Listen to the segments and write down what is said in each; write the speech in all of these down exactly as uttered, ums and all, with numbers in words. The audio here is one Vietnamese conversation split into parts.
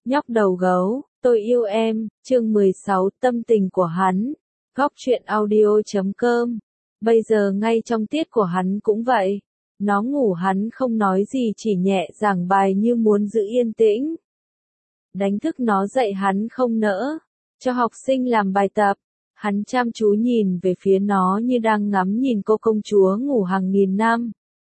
Nhóc đầu gấu, tôi yêu em, chương mười sáu, tâm tình của hắn. Góc truyện audio chấm com. Bây giờ ngay trong tiết của hắn cũng vậy. Nó ngủ hắn không nói gì, chỉ nhẹ giảng bài như muốn giữ yên tĩnh. Đánh thức nó dậy hắn không nỡ. Cho học sinh làm bài tập. Hắn chăm chú nhìn về phía nó như đang ngắm nhìn cô công chúa ngủ hàng nghìn năm.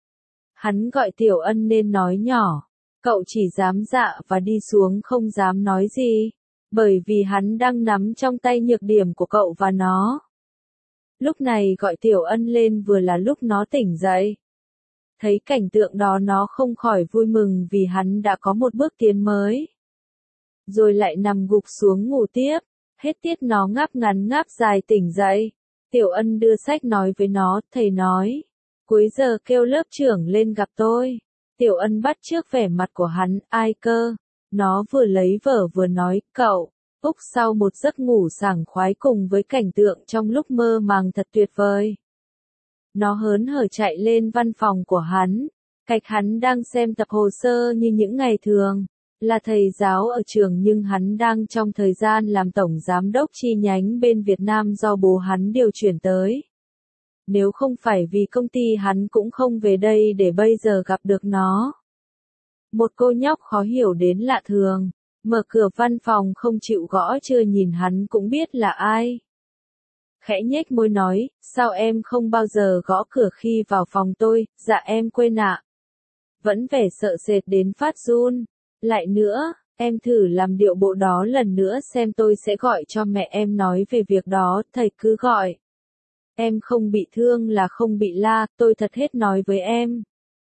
Hắn gọi Tiểu Ân nên nói nhỏ. Cậu chỉ dám dạ và đi xuống, không dám nói gì. Bởi vì hắn đang nắm trong tay nhược điểm của cậu và nó. Lúc này gọi Tiểu Ân lên vừa là lúc nó tỉnh dậy. Thấy cảnh tượng đó nó không khỏi vui mừng vì hắn đã có một bước tiến mới. Rồi lại nằm gục xuống ngủ tiếp. Hết tiết nó ngáp ngắn ngáp dài tỉnh dậy. Tiểu Ân đưa sách nói với nó, thầy nói. Cuối giờ kêu lớp trưởng lên gặp tôi. Tiểu Ân bắt chước vẻ mặt của hắn, ai cơ? Nó vừa lấy vở vừa nói, cậu. Úc sau một giấc ngủ sảng khoái cùng với cảnh tượng trong lúc mơ màng thật tuyệt vời. Nó hớn hở chạy lên văn phòng của hắn. Cách hắn đang xem tập hồ sơ như những ngày thường. Là thầy giáo ở trường nhưng hắn đang trong thời gian làm tổng giám đốc chi nhánh bên Việt Nam do bố hắn điều chuyển tới. Nếu không phải vì công ty hắn cũng không về đây để bây giờ gặp được nó. Một cô nhóc khó hiểu đến lạ thường, mở cửa văn phòng không chịu gõ, chưa nhìn hắn cũng biết là ai. Khẽ nhếch môi nói, sao em không bao giờ gõ cửa khi vào phòng tôi? Dạ em quên ạ. Vẫn vẻ sợ sệt đến phát run. Lại nữa, em thử làm điệu bộ đó lần nữa xem, tôi sẽ gọi cho mẹ em nói về việc đó, thầy cứ gọi. Em không bị thương là không bị la, tôi thật hết nói với em.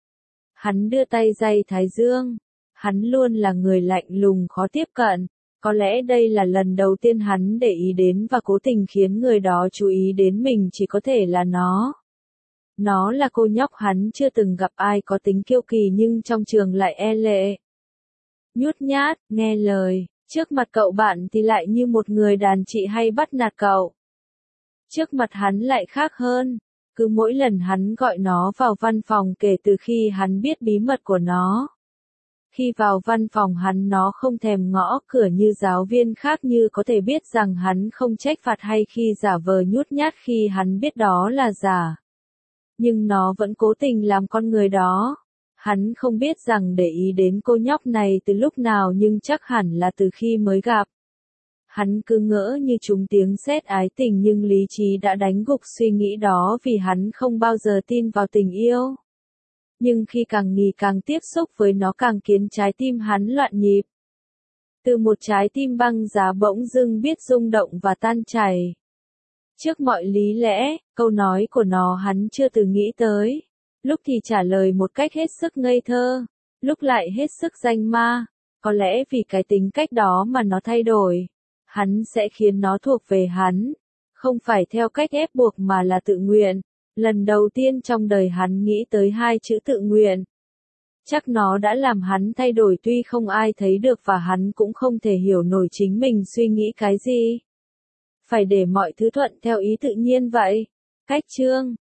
Hắn đưa tay day thái dương. Hắn luôn là người lạnh lùng khó tiếp cận. Có lẽ đây là lần đầu tiên hắn để ý đến và cố tình khiến người đó chú ý đến mình, chỉ có thể là nó. Nó là cô nhóc hắn chưa từng gặp ai có tính kiêu kỳ nhưng trong trường lại e lệ. Nhút nhát, nghe lời, trước mặt cậu bạn thì lại như một người đàn chị hay bắt nạt cậu. Trước mặt hắn lại khác hơn. Cứ mỗi lần hắn gọi nó vào văn phòng kể từ khi hắn biết bí mật của nó. Khi vào văn phòng hắn nó không thèm ngõ cửa như giáo viên khác, như có thể biết rằng hắn không trách phạt hay khi giả vờ nhút nhát khi hắn biết đó là giả. Nhưng nó vẫn cố tình làm con người đó. Hắn không biết rằng để ý đến cô nhóc này từ lúc nào nhưng chắc hẳn là từ khi mới gặp. Hắn cứ ngỡ như trúng tiếng sét ái tình nhưng lý trí đã đánh gục suy nghĩ đó vì hắn không bao giờ tin vào tình yêu. Nhưng khi càng nghỉ càng tiếp xúc với nó càng khiến trái tim hắn loạn nhịp. Từ một trái tim băng giá bỗng dưng biết rung động và tan chảy. Trước mọi lý lẽ, câu nói của nó hắn chưa từng nghĩ tới. Lúc thì trả lời một cách hết sức ngây thơ, lúc lại hết sức danh ma. Có lẽ vì cái tính cách đó mà nó thay đổi. Hắn sẽ khiến nó thuộc về hắn. Không phải theo cách ép buộc mà là tự nguyện. Lần đầu tiên trong đời hắn nghĩ tới hai chữ tự nguyện. Chắc nó đã làm hắn thay đổi tuy không ai thấy được và hắn cũng không thể hiểu nổi chính mình suy nghĩ cái gì. Phải để mọi thứ thuận theo ý tự nhiên vậy. Cách chương